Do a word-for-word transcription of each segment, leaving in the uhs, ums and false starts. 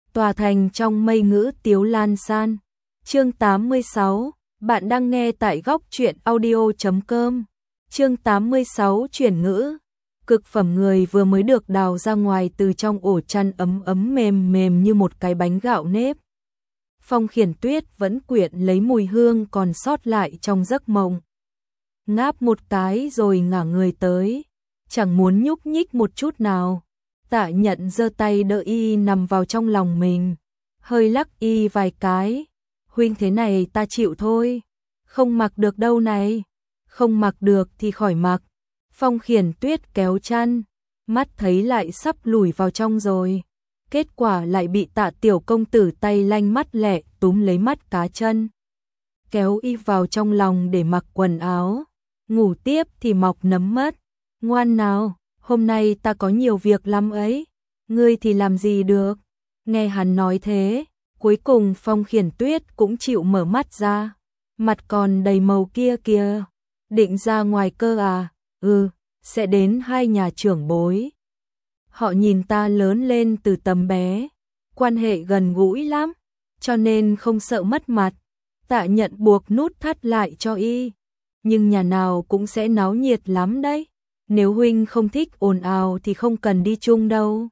tòa thành trong mây ngữ tiếu lan san. Chương tám mươi sáu, bạn đang nghe tại góc truyện audio chấm com. Chương tám mươi sáu chuyển ngữ. Cực phẩm người vừa mới được đào ra ngoài từ trong ổ chăn ấm ấm mềm mềm như một cái bánh gạo nếp. Phong Khiển Tuyết vẫn quyện lấy mùi hương còn sót lại trong giấc mộng. Ngáp một cái rồi ngả người tới, chẳng muốn nhúc nhích một chút nào. Tạ Nhận giơ tay đỡ y nằm vào trong lòng mình, hơi lắc y vài cái. Huynh thế này ta chịu thôi, không mặc được đâu này. Không mặc được thì khỏi mặc. Phong Khiển Tuyết kéo chăn, mắt thấy lại sắp lùi vào trong rồi. Kết quả lại bị Tạ tiểu công tử tay lanh mắt lẹ túm lấy mắt cá chân, kéo y vào trong lòng để mặc quần áo. Ngủ tiếp thì mọc nấm mất. Ngoan nào, hôm nay ta có nhiều việc lắm ấy. Ngươi thì làm gì được. Nghe hắn nói thế, cuối cùng Phong Khiển Tuyết cũng chịu mở mắt ra. Mặt còn đầy màu kia kìa. Định ra ngoài cơ à? Ừ, sẽ đến hai nhà trưởng bối. Họ nhìn ta lớn lên từ tấm bé, quan hệ gần gũi lắm, cho nên không sợ mất mặt. Tạ Nhận buộc nút thắt lại cho y. Nhưng nhà nào cũng sẽ náo nhiệt lắm đấy. Nếu huynh không thích ồn ào thì không cần đi chung đâu.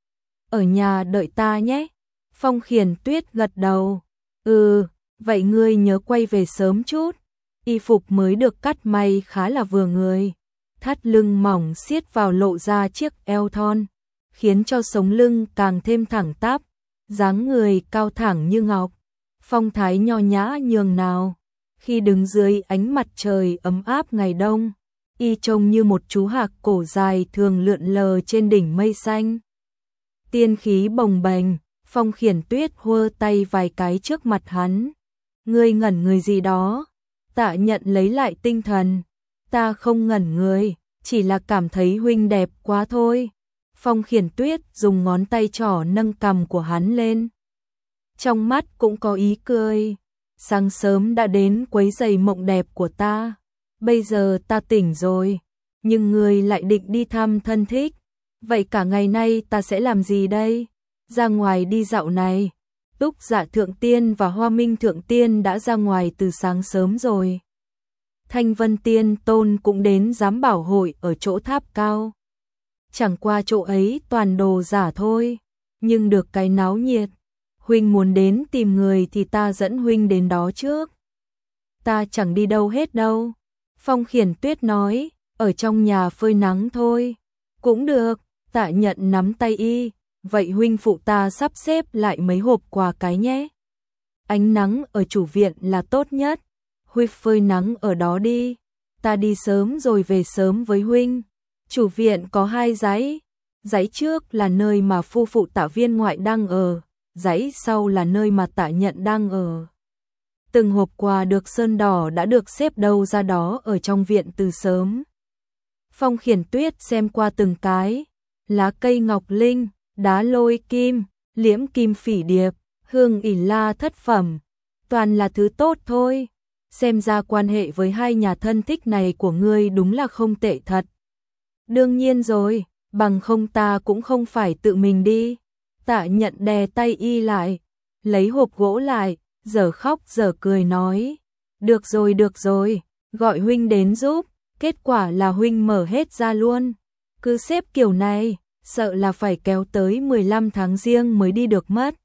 Ở nhà đợi ta nhé. Phong Khiển Tuyết gật đầu. Ừ, vậy ngươi nhớ quay về sớm chút. Y phục mới được cắt may khá là vừa người. Thắt lưng mỏng siết vào lộ ra chiếc eo thon, khiến cho sống lưng càng thêm thẳng tắp, dáng người cao thẳng như ngọc, phong thái nho nhã nhường nào. Khi đứng dưới ánh mặt trời ấm áp ngày đông, y trông như một chú hạc cổ dài thường lượn lờ trên đỉnh mây xanh. Tiên khí bồng bềnh. Phong Khiển Tuyết hơ tay vài cái trước mặt hắn. Ngươi ngẩn người gì đó? Tạ Nhận lấy lại tinh thần. Ta không ngẩn người, chỉ là cảm thấy huynh đẹp quá thôi. Phong Khiển Tuyết dùng ngón tay trỏ nâng cằm của hắn lên, trong mắt cũng có ý cười. Sáng sớm đã đến quấy rầy mộng đẹp của ta. Bây giờ ta tỉnh rồi, nhưng ngươi lại định đi thăm thân thích. Vậy cả ngày nay ta sẽ làm gì đây? Ra ngoài đi dạo này. Túc Dạ Thượng Tiên và Hoa Minh Thượng Tiên đã ra ngoài từ sáng sớm rồi. Thanh Vân Tiên Tôn cũng đến giám bảo hội ở chỗ tháp cao. Chẳng qua chỗ ấy toàn đồ giả thôi, nhưng được cái náo nhiệt. Huynh muốn đến tìm người thì ta dẫn huynh đến đó trước. Ta chẳng đi đâu hết đâu. Phong Khiển Tuyết nói, ở trong nhà phơi nắng thôi. Cũng được. Tạ Nhận nắm tay y. Vậy huynh phụ ta sắp xếp lại mấy hộp quà cái nhé. Ánh nắng ở chủ viện là tốt nhất. Huynh phơi nắng ở đó đi. Ta đi sớm rồi về sớm với huynh. Chủ viện có hai dãy. Dãy trước là nơi mà phu phụ Tạ Viên ngoại đang ở. Dãy sau là nơi mà Tạ Nhận đang ở. Từng hộp quà được sơn đỏ đã được xếp đâu ra đó ở trong viện từ sớm. Phong Khiển Tuyết xem qua từng cái. Lá cây ngọc linh, đá lôi kim, liễm kim phỉ điệp, hương ỉ la thất phẩm. Toàn là thứ tốt thôi. Xem ra quan hệ với hai nhà thân thích này của ngươi đúng là không tệ thật. Đương nhiên rồi, bằng không ta cũng không phải tự mình đi. Tạ Nhận đè tay y lại, lấy hộp gỗ lại, giờ khóc giờ cười nói. Được rồi được rồi, gọi huynh đến giúp. Kết quả là huynh mở hết ra luôn. Cứ xếp kiểu này, sợ là phải kéo tới mười lăm tháng riêng mới đi được mất.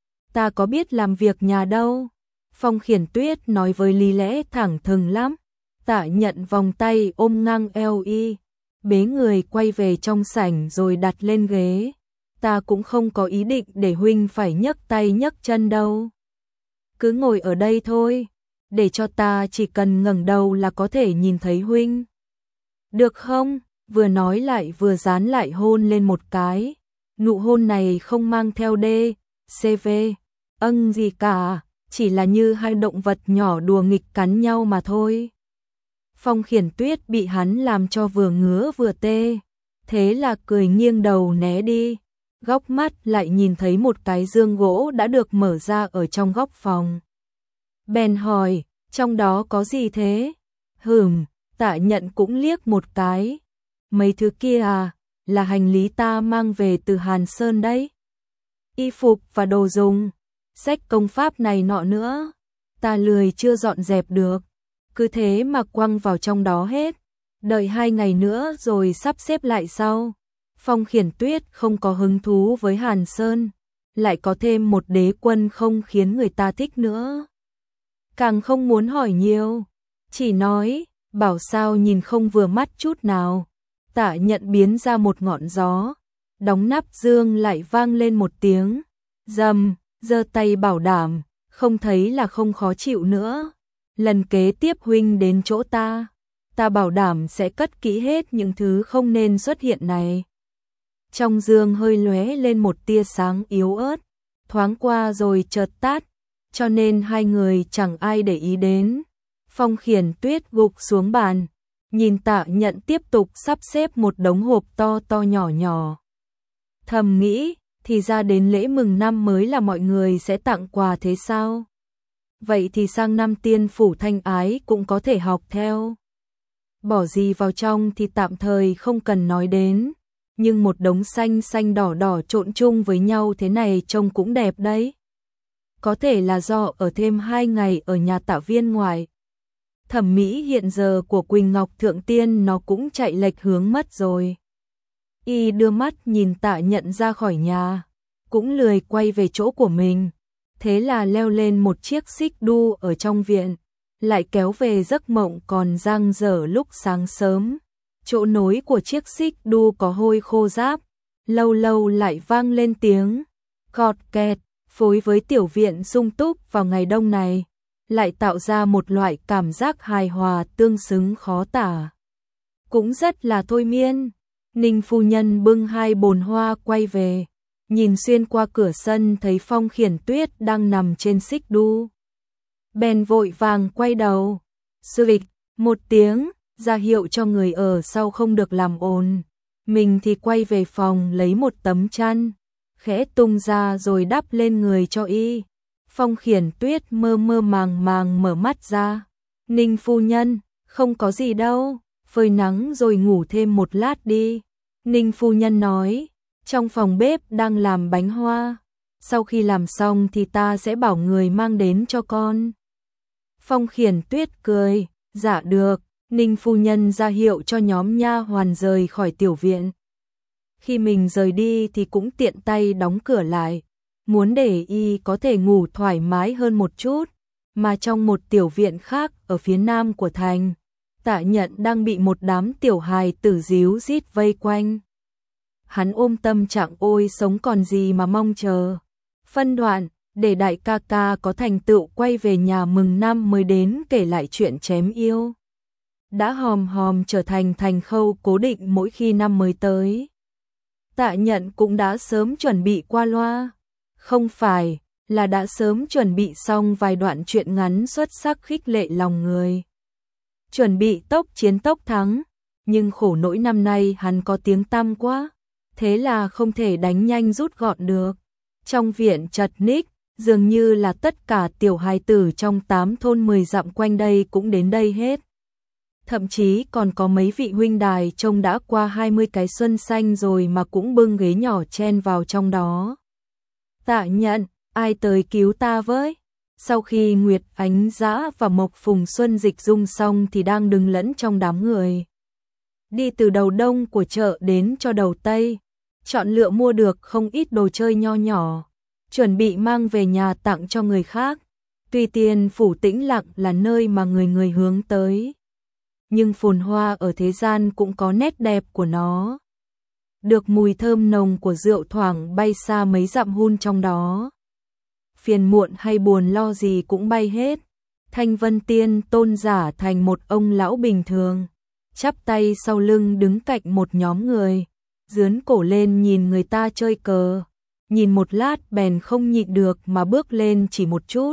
Ta có biết làm việc nhà đâu. Phong Khiển Tuyết nói với lý lẽ thẳng thừng lắm. Tạ Nhận vòng tay ôm ngang eo y, bế người quay về trong sảnh rồi đặt lên ghế. Ta cũng không có ý định để huynh phải nhấc tay nhấc chân đâu. Cứ ngồi ở đây thôi, để cho ta chỉ cần ngẩng đầu là có thể nhìn thấy huynh. Được không? Vừa nói lại vừa dán lại hôn lên một cái. Nụ hôn này không mang theo đê, xê vê, âng gì cả, chỉ là như hai động vật nhỏ đùa nghịch cắn nhau mà thôi. Phong Khiển Tuyết bị hắn làm cho vừa ngứa vừa tê, thế là cười nghiêng đầu né đi. Góc mắt lại nhìn thấy một cái giường gỗ đã được mở ra ở trong góc phòng. Bèn hỏi, trong đó có gì thế? Hừm, Tạ Nhận cũng liếc một cái. Mấy thứ kia à, là hành lý ta mang về từ Hàn Sơn đấy. y phục và đồ dùng, sách công pháp này nọ nữa. Ta lười chưa dọn dẹp được, cứ thế mà quăng vào trong đó hết. Đợi hai ngày nữa rồi sắp xếp lại sau. Phong Khiển Tuyết không có hứng thú với Hàn Sơn, lại có thêm một đế quân không khiến người ta thích nữa. Càng không muốn hỏi nhiều, chỉ nói, bảo sao nhìn không vừa mắt chút nào. Tạ Nhận biến ra một ngọn gió, đóng nắp dương lại vang lên một tiếng, rầm, giơ tay bảo đảm, không thấy là không khó chịu nữa. Lần kế tiếp huynh đến chỗ ta, ta bảo đảm sẽ cất kỹ hết những thứ không nên xuất hiện này. Trong dương hơi lóe lên một tia sáng yếu ớt, thoáng qua rồi chợt tắt, cho nên hai người chẳng ai để ý đến. Phong Khiển Tuyết gục xuống bàn, nhìn Tạ Nhận tiếp tục sắp xếp một đống hộp to to nhỏ nhỏ. Thầm nghĩ, thì ra đến lễ mừng năm mới là mọi người sẽ tặng quà thế sao? Vậy thì sang năm Tiên Phủ Thanh Ái cũng có thể học theo. Bỏ gì vào trong thì tạm thời không cần nói đến, nhưng một đống xanh xanh đỏ đỏ trộn chung với nhau thế này trông cũng đẹp đấy. Có thể là do ở thêm hai ngày ở nhà Tạ Viên ngoại. Thẩm mỹ hiện giờ của Quỳnh Ngọc Thượng Tiên nó cũng chạy lệch hướng mất rồi. Y đưa mắt nhìn Tạ Nhận ra khỏi nhà, cũng lười quay về chỗ của mình. Thế là leo lên một chiếc xích đu ở trong viện, lại kéo về giấc mộng còn dang dở lúc sáng sớm. Chỗ nối của chiếc xích đu có hôi khô ráp, lâu lâu lại vang lên tiếng cọt kẹt, phối với tiểu viện sung túc vào ngày đông này, lại tạo ra một loại cảm giác hài hòa tương xứng khó tả. Cũng rất là thôi miên. Ninh phu nhân bưng hai bồn hoa quay về, nhìn xuyên qua cửa sân thấy Phong Khiển Tuyết đang nằm trên xích đu. Bèn vội vàng quay đầu, xịch một tiếng, ra hiệu cho người ở sau không được làm ồn. Mình thì quay về phòng lấy một tấm chăn, khẽ tung ra rồi đắp lên người cho y. Phong Khiển Tuyết mơ mơ màng màng mở mắt ra. Ninh phu nhân, không có gì đâu, phơi nắng rồi ngủ thêm một lát đi. Ninh phu nhân nói, trong phòng bếp đang làm bánh hoa, sau khi làm xong thì ta sẽ bảo người mang đến cho con. Phong Khiển Tuyết cười, dạ được. Ninh phu nhân ra hiệu cho nhóm nha hoàn rời khỏi tiểu viện. Khi mình rời đi thì cũng tiện tay đóng cửa lại, muốn để y có thể ngủ thoải mái hơn một chút. Mà trong một tiểu viện khác ở phía nam của thành, Tạ Nhận đang bị một đám tiểu hài tử díu rít vây quanh. Hắn ôm tâm trạng ôi sống còn gì mà mong chờ. Phân đoạn, để đại ca ca có thành tựu quay về nhà mừng năm mới đến kể lại chuyện chém yêu. Đã hòm hòm trở thành thành khâu cố định mỗi khi năm mới tới. Tạ Nhận cũng đã sớm chuẩn bị qua loa. Không phải là đã sớm chuẩn bị xong vài đoạn truyện ngắn xuất sắc khích lệ lòng người. Chuẩn bị tốc chiến tốc thắng, nhưng khổ nỗi năm nay hắn có tiếng tăm quá, thế là không thể đánh nhanh rút gọn được. Trong viện chật ních, dường như là tất cả tiểu hài tử trong tám thôn mười dặm quanh đây cũng đến đây hết. Thậm chí còn có mấy vị huynh đài trông đã qua hai mươi cái xuân xanh rồi mà cũng bưng ghế nhỏ chen vào trong đó. Tạ Nhận, ai tới cứu ta với? Sau khi Nguyệt Ánh Dã và Mộc Phùng Xuân dịch dung xong thì đang đứng lẫn trong đám người. Đi từ đầu đông của chợ đến cho đầu tây, chọn lựa mua được không ít đồ chơi nho nhỏ, chuẩn bị mang về nhà tặng cho người khác. Tuy Tiên Phủ tĩnh lặng là nơi mà người người hướng tới, nhưng phồn hoa ở thế gian cũng có nét đẹp của nó. Được mùi thơm nồng của rượu thoảng bay xa mấy dặm hun trong đó. Phiền muộn hay buồn lo gì cũng bay hết. Thanh Vân Tiên tôn giả thành một ông lão bình thường, chắp tay sau lưng đứng cạnh một nhóm người, dướn cổ lên nhìn người ta chơi cờ. Nhìn một lát bèn không nhịn được mà bước lên chỉ một chút.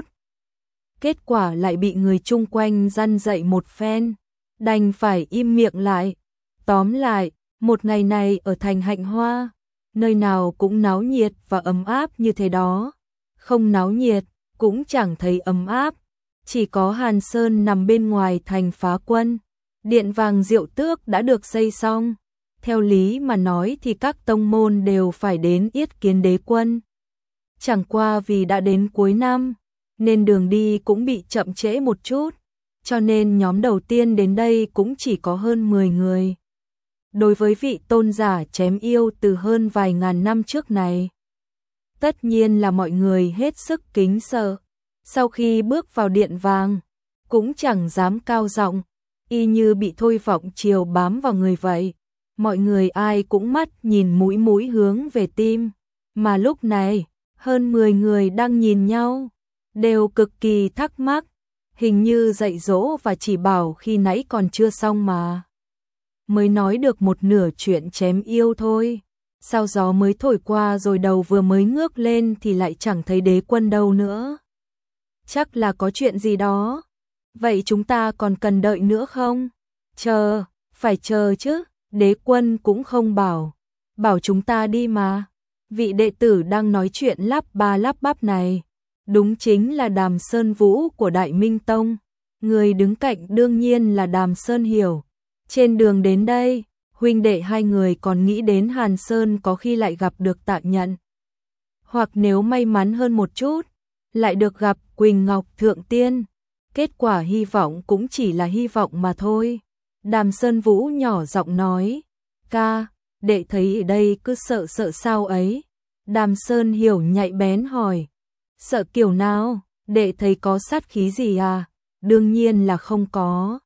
Kết quả lại bị người chung quanh răn dậy một phen, đành phải im miệng lại. Tóm lại, một ngày này ở thành Hạnh Hoa, nơi nào cũng náo nhiệt và ấm áp như thế đó. Không náo nhiệt, cũng chẳng thấy ấm áp. Chỉ có Hàn Sơn nằm bên ngoài thành phá quân. Điện vàng Diệu Tước đã được xây xong. Theo lý mà nói thì các tông môn đều phải đến yết kiến đế quân. Chẳng qua vì đã đến cuối năm, nên đường đi cũng bị chậm trễ một chút, cho nên nhóm đầu tiên đến đây cũng chỉ có hơn mười người. Đối với vị tôn giả chém yêu từ hơn vài ngàn năm trước này, tất nhiên là mọi người hết sức kính sợ. Sau khi bước vào điện vàng, cũng chẳng dám cao giọng, y như bị thôi vọng chiều bám vào người vậy. Mọi người ai cũng mắt nhìn mũi mũi hướng về tim, mà lúc này, hơn mười người đang nhìn nhau, đều cực kỳ thắc mắc, hình như dạy dỗ và chỉ bảo khi nãy còn chưa xong mà. Mới nói được một nửa chuyện chém yêu thôi, sao gió mới thổi qua rồi đầu vừa mới ngước lên thì lại chẳng thấy đế quân đâu nữa. Chắc là có chuyện gì đó. Vậy chúng ta còn cần đợi nữa không? Chờ, phải chờ chứ, đế quân cũng không bảo. Bảo chúng ta đi mà. Vị đệ tử đang nói chuyện lắp ba lắp bắp này, đúng chính là Đàm Sơn Vũ của Đại Minh Tông. Người đứng cạnh đương nhiên là Đàm Sơn Hiểu. Trên đường đến đây, huynh đệ hai người còn nghĩ đến Hàn Sơn có khi lại gặp được Tạ Nhận. Hoặc nếu may mắn hơn một chút, lại được gặp Quỳnh Ngọc Thượng Tiên. Kết quả hy vọng cũng chỉ là hy vọng mà thôi. Đàm Sơn Vũ nhỏ giọng nói, ca, đệ thấy ở đây cứ sợ sợ sao ấy. Đàm Sơn Hiểu nhạy bén hỏi, sợ kiểu nào, đệ thấy có sát khí gì à? Đương nhiên là không có.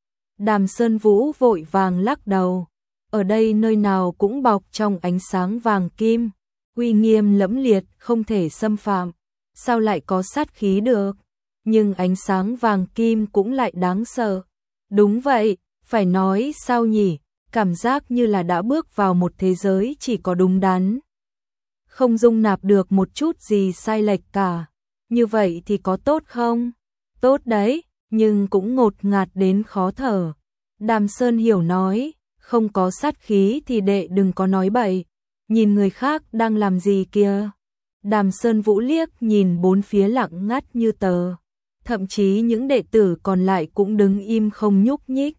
Đàm Sơn Vũ vội vàng lắc đầu, ở đây nơi nào cũng bọc trong ánh sáng vàng kim, uy nghiêm lẫm liệt không thể xâm phạm, sao lại có sát khí được? Nhưng ánh sáng vàng kim cũng lại đáng sợ. Đúng vậy, phải nói sao nhỉ, cảm giác như là đã bước vào một thế giới chỉ có đúng đắn, không dung nạp được một chút gì sai lệch cả. Như vậy thì có tốt không? Tốt đấy, nhưng cũng ngột ngạt đến khó thở. Đàm Sơn Hiểu nói, không có sát khí thì đệ đừng có nói bậy, nhìn người khác đang làm gì kìa. Đàm Sơn Vũ liếc nhìn bốn phía lặng ngắt như tờ, thậm chí những đệ tử còn lại cũng đứng im không nhúc nhích.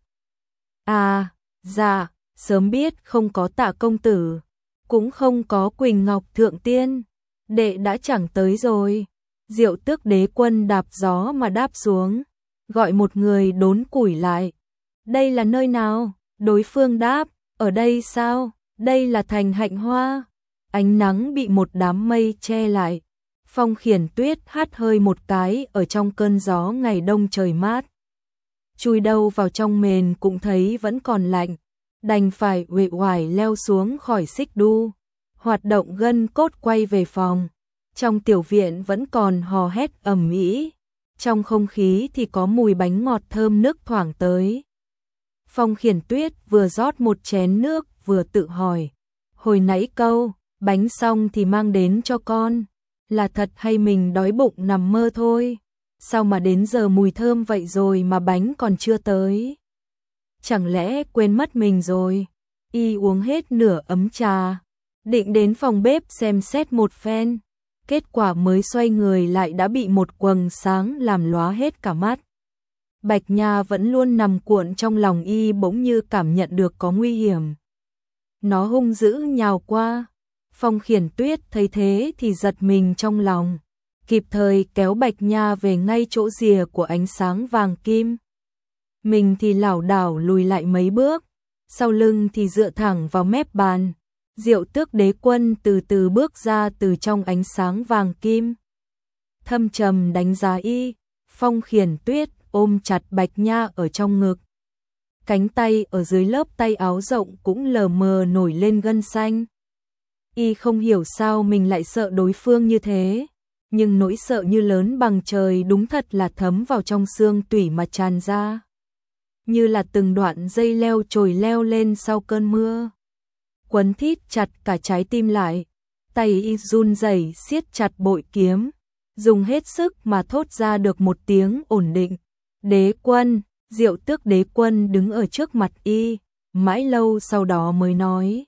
À, dạ, sớm biết không có Tạ công tử, cũng không có Quỳnh Ngọc Thượng Tiên, đệ đã chẳng tới rồi. Diệu Tước Đế Quân đạp gió mà đáp xuống, gọi một người đốn củi lại. Đây là nơi nào? Đối phương đáp, ở đây sao? Đây là thành Hạnh Hoa. Ánh nắng bị một đám mây che lại. Phong Khiển Tuyết hắt hơi một cái ở trong cơn gió ngày đông trời mát. Chui đầu vào trong mền cũng thấy vẫn còn lạnh, đành phải uể oải leo xuống khỏi xích đu, hoạt động gân cốt quay về phòng. Trong tiểu viện vẫn còn hò hét ầm ĩ, trong không khí thì có mùi bánh ngọt thơm nức thoảng tới. Phong Khiển Tuyết vừa rót một chén nước vừa tự hỏi, hồi nãy câu bánh xong thì mang đến cho con, là thật hay mình đói bụng nằm mơ thôi? Sao mà đến giờ mùi thơm vậy rồi mà bánh còn chưa tới? Chẳng lẽ quên mất mình rồi? Y uống hết nửa ấm trà, định đến phòng bếp xem xét một phen, kết quả mới xoay người lại đã bị một quầng sáng làm lóa hết cả mắt. Bạch Nha vẫn luôn nằm cuộn trong lòng y bỗng như cảm nhận được có nguy hiểm. Nó hung dữ nhào qua. Phong Khiển Tuyết thấy thế thì giật mình trong lòng, kịp thời kéo Bạch Nha về ngay chỗ rìa của ánh sáng vàng kim. Mình thì lảo đảo lùi lại mấy bước, sau lưng thì dựa thẳng vào mép bàn. Diệu Tước Đế Quân từ từ bước ra từ trong ánh sáng vàng kim. Thâm trầm đánh giá y, Phong Khiển Tuyết ôm chặt Bạch Nha ở trong ngực. Cánh tay ở dưới lớp tay áo rộng cũng lờ mờ nổi lên gân xanh. Y không hiểu sao mình lại sợ đối phương như thế, nhưng nỗi sợ như lớn bằng trời đúng thật là thấm vào trong xương tủy mà tràn ra, như là từng đoạn dây leo trồi leo lên sau cơn mưa, quấn thít chặt cả trái tim lại. Tay y run rẩy siết chặt bội kiếm, dùng hết sức mà thốt ra được một tiếng ổn định. Đế Quân. Diệu Tước Đế Quân đứng ở trước mặt y, mãi lâu sau đó mới nói.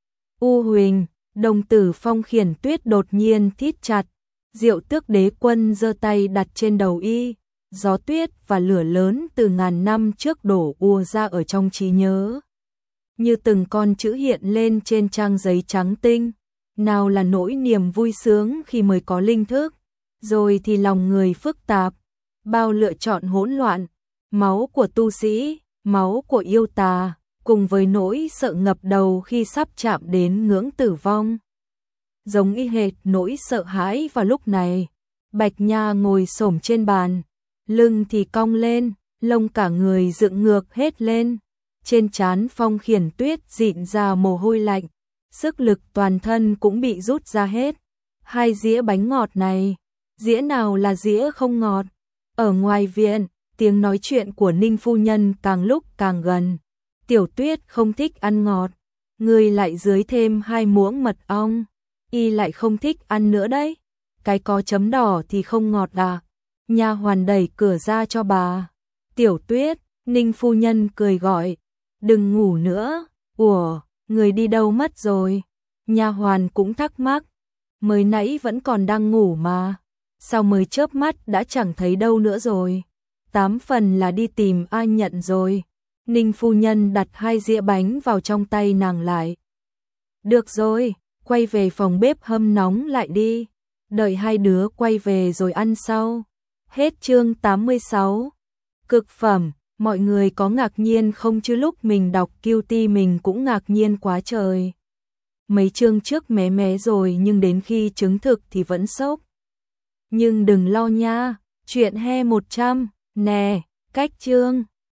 U Huỳnh. Đồng tử Phong Khiển Tuyết đột nhiên thít chặt. Diệu Tước Đế Quân giơ tay đặt trên đầu y. Gió tuyết và lửa lớn từ ngàn năm trước đổ ùa ra ở trong trí nhớ, như từng con chữ hiện lên trên trang giấy trắng tinh. nào là nỗi niềm vui sướng khi mới có linh thức, rồi thì lòng người phức tạp, bao lựa chọn hỗn loạn, máu của tu sĩ, máu của yêu tà, cùng với nỗi sợ ngập đầu khi sắp chạm đến ngưỡng tử vong. Giống y hệt nỗi sợ hãi vào lúc này, Bạch Nha ngồi xổm trên bàn, lưng thì cong lên, lông cả người dựng ngược hết lên, trên trán Phong Khiển Tuyết dịn ra mồ hôi lạnh, sức lực toàn thân cũng bị rút ra hết. Hai dĩa bánh ngọt này, dĩa nào là dĩa không ngọt? Ở ngoài viện, tiếng nói chuyện của Ninh phu nhân càng lúc càng gần. Tiểu Tuyết không thích ăn ngọt, người lại dưới thêm hai muỗng mật ong, y lại không thích ăn nữa đấy. Cái có chấm đỏ thì không ngọt à? Nha hoàn đẩy cửa ra cho bà. Tiểu Tuyết, Ninh phu nhân cười gọi, đừng ngủ nữa. Ủa, người đi đâu mất rồi? Nha hoàn cũng thắc mắc, mới nãy vẫn còn đang ngủ mà, sao mới chớp mắt đã chẳng thấy đâu nữa rồi? Tám phần là đi tìm ai nhận rồi. Ninh phu nhân đặt hai dĩa bánh vào trong tay nàng lại. Được rồi, quay về phòng bếp hâm nóng lại đi, đợi hai đứa quay về rồi ăn sau. Hết chương tám mươi sáu. Cực phẩm, mọi người có ngạc nhiên không chứ lúc mình đọc Cutie mình cũng ngạc nhiên quá trời. Mấy chương trước mé mé rồi nhưng đến khi chứng thực thì vẫn sốc. Nhưng đừng lo nha, chuyện he một trăm, nè, cách chương.